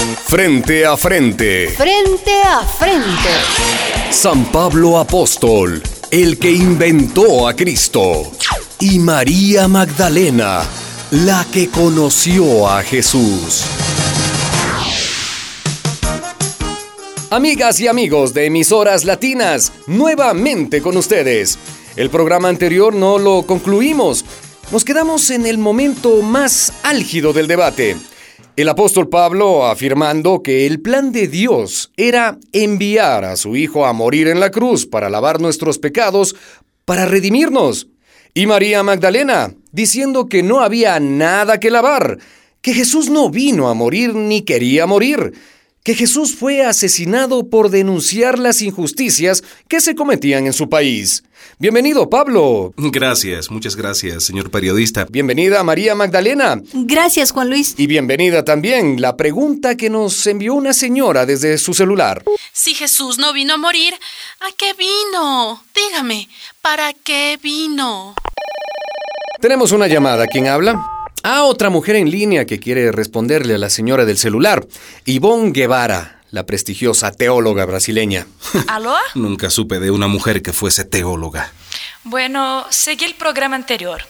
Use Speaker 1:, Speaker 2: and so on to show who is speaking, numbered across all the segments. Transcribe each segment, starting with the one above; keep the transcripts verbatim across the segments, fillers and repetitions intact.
Speaker 1: Frente a frente.
Speaker 2: Frente a frente.
Speaker 1: San Pablo Apóstol, el que inventó a Cristo. Y María Magdalena, la que conoció a Jesús. Amigas y amigos de Emisoras Latinas, nuevamente con ustedes. El programa anterior no lo concluimos. Nos quedamos en el momento más álgido del debate. El apóstol Pablo afirmando que el plan de Dios era enviar a su Hijo a morir en la cruz para lavar nuestros pecados, para redimirnos. Y María Magdalena diciendo que no había nada que lavar, que Jesús no vino a morir ni quería morir, que Jesús fue asesinado por denunciar las injusticias que se cometían en su país. Bienvenido, Pablo.
Speaker 3: Gracias, muchas gracias, señor periodista.
Speaker 1: Bienvenida, María Magdalena.
Speaker 2: Gracias, Juan Luis.
Speaker 1: Y bienvenida también la pregunta que nos envió una señora desde su celular.
Speaker 4: Si Jesús no vino a morir, ¿a qué vino? Dígame, ¿para qué vino?
Speaker 1: Tenemos una llamada. ¿Quién habla? Ah, otra mujer en línea que quiere responderle a la señora del celular. Ivonne Guevara, la prestigiosa teóloga brasileña.
Speaker 5: ¿Aló?
Speaker 3: Nunca supe de una mujer que fuese teóloga.
Speaker 5: Bueno, seguí el programa anterior.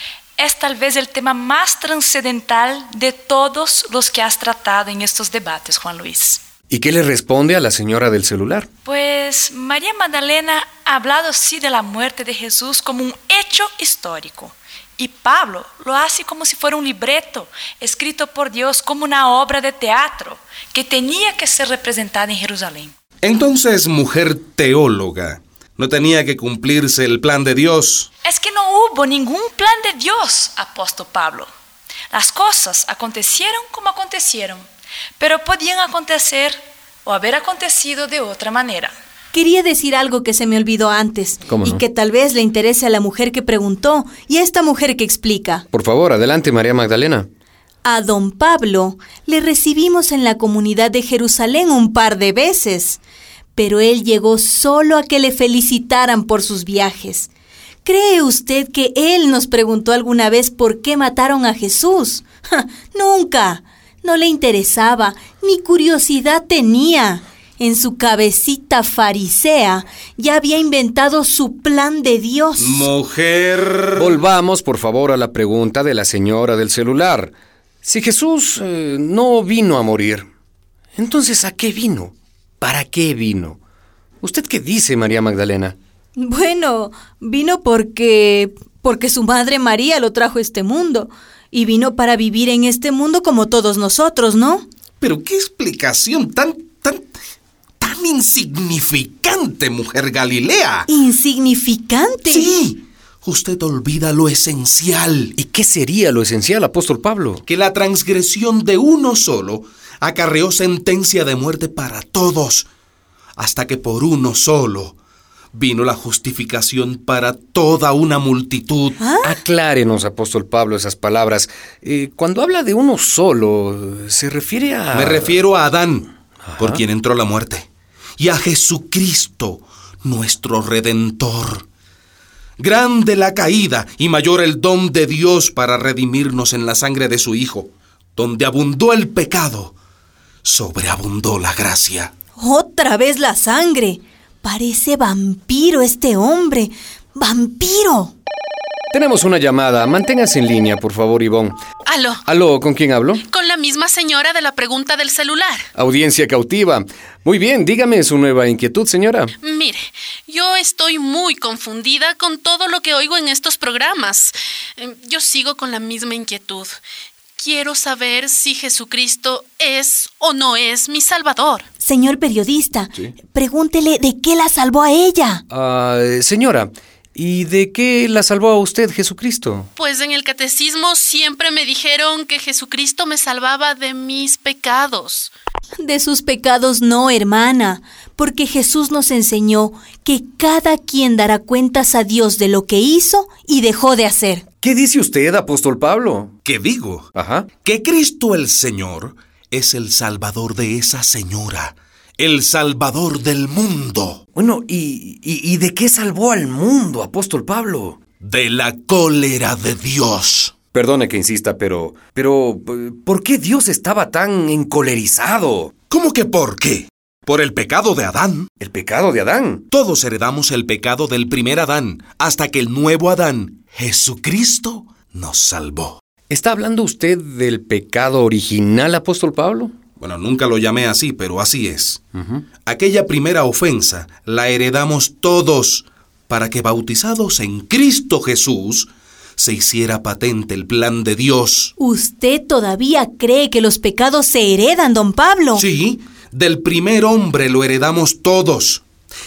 Speaker 5: Es tal vez el tema más trascendental de todos los que has tratado en estos debates, Juan Luis.
Speaker 1: ¿Y qué le responde a la señora del celular?
Speaker 5: Pues María Magdalena ha hablado sí de la muerte de Jesús como un hecho histórico. Y Pablo lo hace como si fuera un libreto escrito por Dios como una obra de teatro que tenía que ser representada en Jerusalén.
Speaker 3: Entonces, mujer teóloga, ¿no tenía que cumplirse el plan de Dios?
Speaker 5: Es que no hubo ningún plan de Dios, apóstol Pablo. Las cosas acontecieron como acontecieron, pero podían acontecer o haber acontecido de otra manera.
Speaker 2: Quería decir algo que se me olvidó antes.
Speaker 1: ¿Cómo no?
Speaker 2: Y que tal vez le interese a la mujer que preguntó y a esta mujer que explica.
Speaker 1: Por favor, adelante, María Magdalena.
Speaker 2: A don Pablo le recibimos en la comunidad de Jerusalén un par de veces, pero él llegó solo a que le felicitaran por sus viajes. ¿Cree usted que él nos preguntó alguna vez por qué mataron a Jesús? ¡Ja! ¡Nunca! No le interesaba, ni curiosidad tenía. En su cabecita farisea ya había inventado su plan de Dios.
Speaker 3: Mujer...
Speaker 1: Volvamos, por favor, a la pregunta de la señora del celular. Si Jesús eh, no vino a morir, entonces ¿a qué vino? ¿Para qué vino? ¿Usted qué dice, María Magdalena?
Speaker 2: Bueno, vino porque... porque su madre María lo trajo a este mundo. Y vino para vivir en este mundo como todos nosotros, ¿no?
Speaker 3: Pero qué explicación tan, tan... tan insignificante, mujer Galilea.
Speaker 2: ¿Insignificante?
Speaker 3: Sí, usted olvida lo esencial.
Speaker 1: ¿Y qué sería lo esencial, apóstol Pablo?
Speaker 3: Que la transgresión de uno solo acarreó sentencia de muerte para todos, hasta que por uno solo vino la justificación para toda una multitud.
Speaker 2: ¿Ah?
Speaker 1: Aclárenos, apóstol Pablo, esas palabras. Eh, cuando habla de uno solo, ¿se refiere a...?
Speaker 3: Me refiero a Adán,
Speaker 1: Ajá.
Speaker 3: por quien entró la muerte, y a Jesucristo, nuestro Redentor. Grande la caída y mayor el don de Dios para redimirnos en la sangre de su Hijo. Donde abundó el pecado, sobreabundó la gracia.
Speaker 2: Otra vez la sangre. Parece vampiro este hombre. ¡Vampiro!
Speaker 1: Tenemos una llamada. Manténgase en línea, por favor, Ivonne.
Speaker 4: Aló,
Speaker 1: Aló, ¿con quién hablo?
Speaker 4: con la misma señora de la pregunta del celular.
Speaker 1: Audiencia cautiva. Muy bien, dígame su nueva inquietud, señora.
Speaker 4: Mire, yo estoy muy confundida con todo lo que oigo en estos programas. Eh, Yo sigo con la misma inquietud. Quiero saber si Jesucristo es o no es mi Salvador.
Speaker 2: Señor periodista,
Speaker 1: Sí.
Speaker 2: pregúntele de qué la salvó a ella.
Speaker 1: Ah, señora, ¿y de qué la salvó a usted Jesucristo?
Speaker 4: Pues en el catecismo siempre me dijeron que Jesucristo me salvaba de mis pecados.
Speaker 2: De sus pecados no, hermana, porque Jesús nos enseñó que cada quien dará cuentas a Dios de lo que hizo y dejó de hacer.
Speaker 1: ¿Qué dice usted, apóstol Pablo?
Speaker 3: ¿Qué digo?
Speaker 1: Ajá.
Speaker 3: Que Cristo el Señor es el Salvador de esa señora, el Salvador del mundo.
Speaker 1: Bueno, ¿y, y, y de qué salvó al mundo, apóstol Pablo?
Speaker 3: De la cólera de Dios.
Speaker 1: Perdone que insista, pero... Pero... ¿por qué Dios estaba tan encolerizado?
Speaker 3: ¿Cómo que por qué? Por el pecado de Adán.
Speaker 1: ¿El pecado de Adán?
Speaker 3: Todos heredamos el pecado del primer Adán, hasta que el nuevo Adán, Jesucristo, nos salvó.
Speaker 1: ¿Está hablando usted del pecado original, apóstol Pablo?
Speaker 3: Bueno, nunca lo llamé así, pero así es.
Speaker 1: Uh-huh.
Speaker 3: Aquella primera ofensa la heredamos todos, para que bautizados en Cristo Jesús se hiciera patente el plan de Dios.
Speaker 2: ¿Usted todavía cree que los pecados se heredan, don Pablo?
Speaker 3: Sí, del primer hombre lo heredamos todos.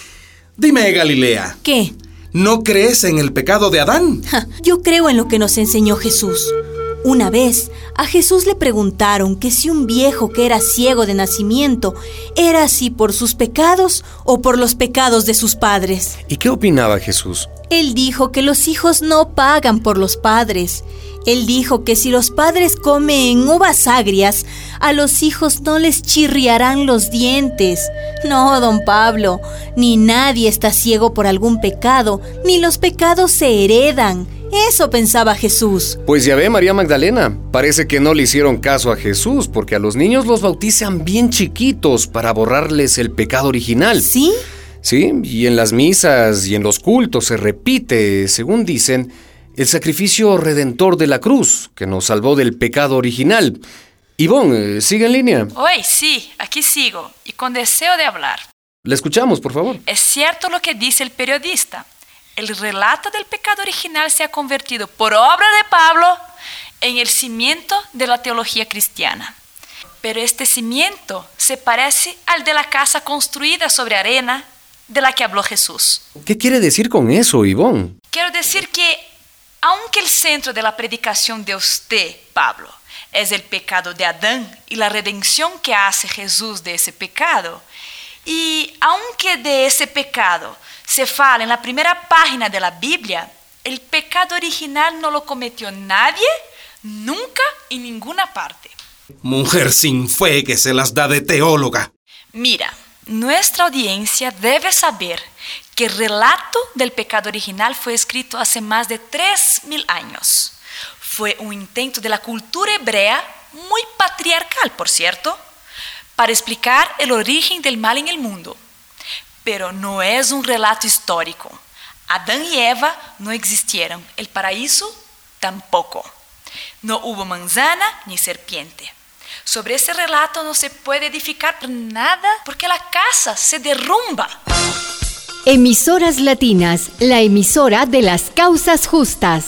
Speaker 3: Dime, Galilea.
Speaker 2: ¿Qué?
Speaker 3: ¿No crees en el pecado de Adán?
Speaker 2: Ja, yo creo en lo que nos enseñó Jesús. Una vez, a Jesús le preguntaron que si un viejo que era ciego de nacimiento era así por sus pecados o por los pecados de sus padres.
Speaker 1: ¿Y qué opinaba Jesús?
Speaker 2: Él dijo que los hijos no pagan por los padres. Él dijo que si los padres comen uvas agrias, a los hijos no les chirriarán los dientes. No, don Pablo, ni nadie está ciego por algún pecado, ni los pecados se heredan. Eso pensaba Jesús.
Speaker 1: Pues ya ve, María Magdalena, parece que no le hicieron caso a Jesús, porque a los niños los bautizan bien chiquitos para borrarles el pecado original.
Speaker 2: ¿Sí?
Speaker 1: Sí, y en las misas y en los cultos se repite, según dicen, el sacrificio redentor de la cruz, que nos salvó del pecado original. Ivonne, ¿sigue en línea?
Speaker 5: Oi, sí, aquí sigo, y con deseo de hablar.
Speaker 1: La escuchamos, por favor.
Speaker 5: Es cierto lo que dice el periodista. El relato del pecado original se ha convertido, por obra de Pablo, en el cimiento de la teología cristiana. Pero este cimiento se parece al de la casa construida sobre arena de la que habló Jesús.
Speaker 1: ¿Qué quiere decir con eso, Ivonne?
Speaker 5: Quiero decir que, aunque el centro de la predicación de usted, Pablo, es el pecado de Adán y la redención que hace Jesús de ese pecado, y aunque de ese pecado se fala en la primera página de la Biblia, el pecado original no lo cometió nadie, nunca y en ninguna parte.
Speaker 3: Mujer sin fe que se las da de teóloga.
Speaker 5: Mira, nuestra audiencia debe saber que el relato del pecado original fue escrito hace más de tres mil años. Fue un intento de la cultura hebrea, muy patriarcal, por cierto, para explicar el origen del mal en el mundo. Pero no es un relato histórico. Adán y Eva no existieron, el paraíso tampoco. No hubo manzana ni serpiente. Sobre ese relato no se puede edificar nada porque la casa se derrumba.
Speaker 6: Emisoras Latinas, la emisora de las causas justas.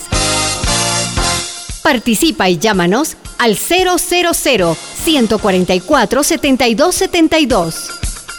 Speaker 6: Participa y llámanos al cero cero cero, uno cuatro cuatro, setenta y dos setenta y dos.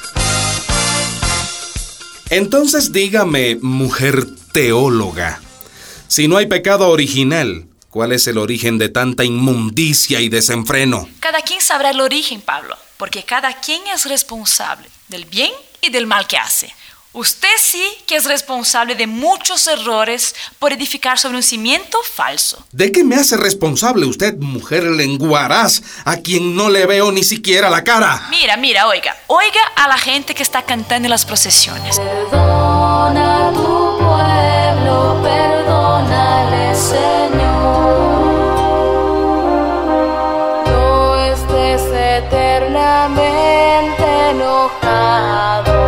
Speaker 3: Entonces dígame, mujer teóloga, si no hay pecado original, ¿cuál es el origen de tanta inmundicia y desenfreno?
Speaker 5: Cada quien sabrá el origen, Pablo, porque cada quien es responsable del bien y del mal que hace. Usted sí que es responsable de muchos errores por edificar sobre un cimiento falso.
Speaker 3: ¿De qué me hace responsable usted, mujer lenguaraz, a quien no le veo ni siquiera la cara?
Speaker 5: Mira, mira, oiga. Oiga a la gente que está cantando en las procesiones.
Speaker 7: Perdona a tu pueblo, perdónale, Señor. No estés eternamente enojado.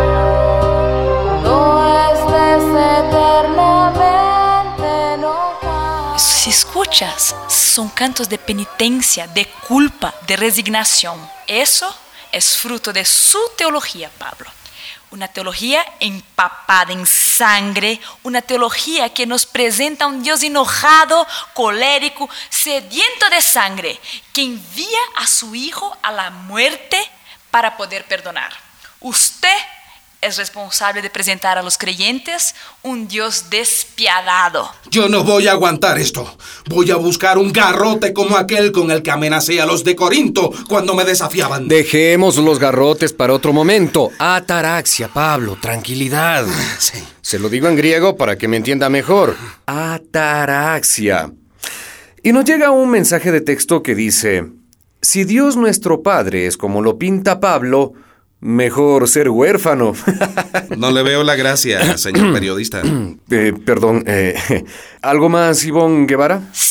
Speaker 5: Si escuchas, son cantos de penitencia, de culpa, de resignación. Eso es fruto de su teología, Pablo. Una teología empapada en sangre, una teología que nos presenta a un Dios enojado, colérico, sediento de sangre, que envía a su Hijo a la muerte para poder perdonar. Usted es responsable de presentar a los creyentes un Dios despiadado.
Speaker 3: Yo no voy a aguantar esto. Voy a buscar un garrote como aquel con el que amenacé a los de Corinto cuando me desafiaban.
Speaker 1: Dejemos los garrotes para otro momento. Ataraxia, Pablo, tranquilidad.
Speaker 3: Sí.
Speaker 1: Se lo digo en griego para que me entienda mejor. Ataraxia. Y nos llega un mensaje de texto que dice: si Dios nuestro Padre es como lo pinta Pablo, mejor ser huérfano.
Speaker 3: No le veo la gracia, señor periodista.
Speaker 1: eh, perdón, eh, ¿algo más, Ivonne Guevara?
Speaker 5: Sí,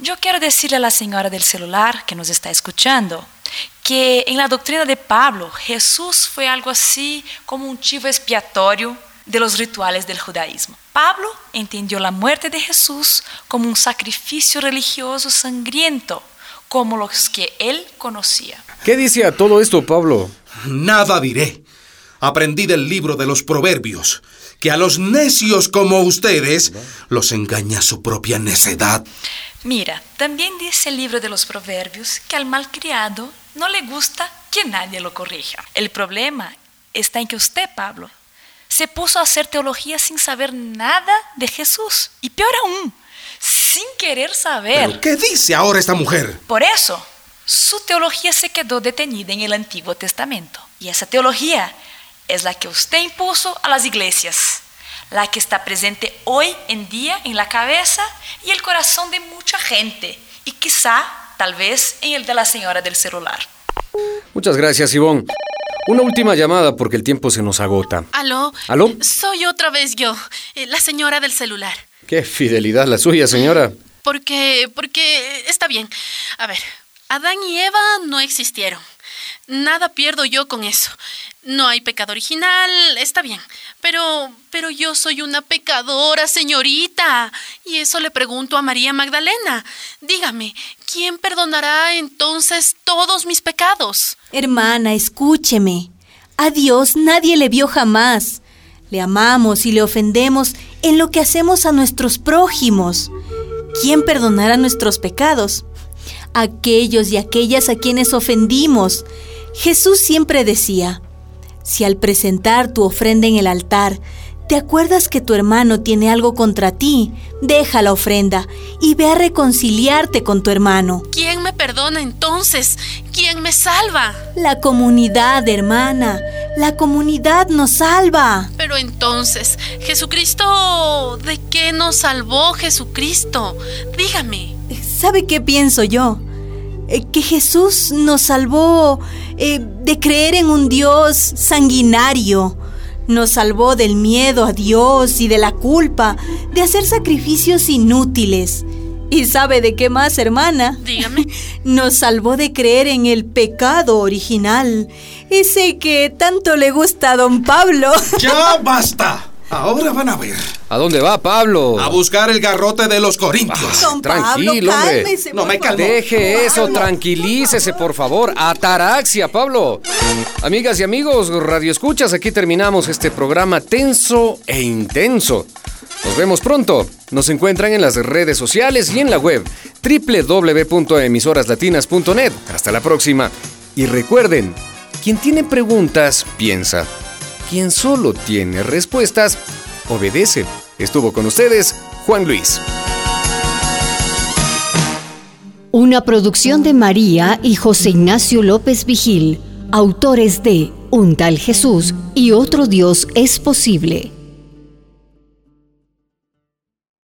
Speaker 5: Yo quiero decirle a la señora del celular que nos está escuchando que en la doctrina de Pablo, Jesús fue algo así como un chivo expiatorio de los rituales del judaísmo. Pablo entendió la muerte de Jesús como un sacrificio religioso sangriento, como los que él conocía.
Speaker 1: ¿Qué dice a todo esto, Pablo?
Speaker 3: Nada diré. Aprendí del libro de los Proverbios que a los necios como ustedes los engaña su propia necedad.
Speaker 5: Mira, también dice el libro de los Proverbios que al malcriado no le gusta que nadie lo corrija. El problema está en que usted, Pablo, se puso a hacer teología sin saber nada de Jesús. Y peor aún, sin querer saber.
Speaker 3: ¿Pero qué dice ahora esta mujer?
Speaker 5: Por eso, su teología se quedó detenida en el Antiguo Testamento. Y esa teología es la que usted impuso a las iglesias, la que está presente hoy en día en la cabeza y el corazón de mucha gente, y quizá, tal vez, en el de la señora del celular.
Speaker 1: Muchas gracias, Ivonne. Una última llamada porque el tiempo se nos agota.
Speaker 4: ¿Aló?
Speaker 1: ¿Aló?
Speaker 4: Soy otra vez yo, eh, la señora del celular.
Speaker 1: Qué fidelidad la suya, señora.
Speaker 4: Porque, porque, está bien. A ver, Adán y Eva no existieron. Nada pierdo yo con eso. No hay pecado original, está bien. Pero, pero yo soy una pecadora, señorita. Y eso le pregunto a María Magdalena. Dígame, ¿quién perdonará entonces todos mis pecados?
Speaker 2: Hermana, escúcheme. A Dios nadie le vio jamás. Le amamos y le ofendemos en lo que hacemos a nuestros prójimos. ¿Quién perdonará nuestros pecados? Aquellos y aquellas a quienes ofendimos. Jesús siempre decía: si al presentar tu ofrenda en el altar, te acuerdas que tu hermano tiene algo contra ti, deja la ofrenda y ve a reconciliarte con tu hermano.
Speaker 4: ¿Quién me perdona entonces? ¿Quién me salva?
Speaker 2: La comunidad, hermana, la comunidad nos salva.
Speaker 4: Pero entonces, Jesucristo, ¿de qué nos salvó Jesucristo? Dígame.
Speaker 2: ¿Sabe qué pienso yo? Eh, que Jesús nos salvó eh, de creer en un Dios sanguinario. Nos salvó del miedo a Dios y de la culpa, de hacer sacrificios inútiles. ¿Y sabe de qué más, hermana?
Speaker 4: Dígame.
Speaker 2: Nos salvó de creer en el pecado original, ese que tanto le gusta a don Pablo.
Speaker 3: ¡Ya basta! Ahora van a ver.
Speaker 1: ¿A dónde va, Pablo?
Speaker 3: A buscar el garrote de los corintios.
Speaker 2: Don
Speaker 1: Tranquilo,
Speaker 2: Pablo,
Speaker 1: hombre.
Speaker 2: cálmese,
Speaker 3: No
Speaker 2: por
Speaker 3: me
Speaker 2: favor.
Speaker 3: calmo.
Speaker 1: Deje eso, tranquilícese, por favor. Ataraxia, Pablo. Amigas y amigos, radioescuchas, aquí terminamos este programa tenso e intenso. Nos vemos pronto. Nos encuentran en las redes sociales y en la web doble u doble u doble u punto emisoras latinas punto net. Hasta la próxima. Y recuerden, quien tiene preguntas, piensa. Quien solo tiene respuestas, obedece. Estuvo con ustedes Juan Luis.
Speaker 6: Una producción de María y José Ignacio López Vigil, autores de Un tal Jesús y otro Dios es posible.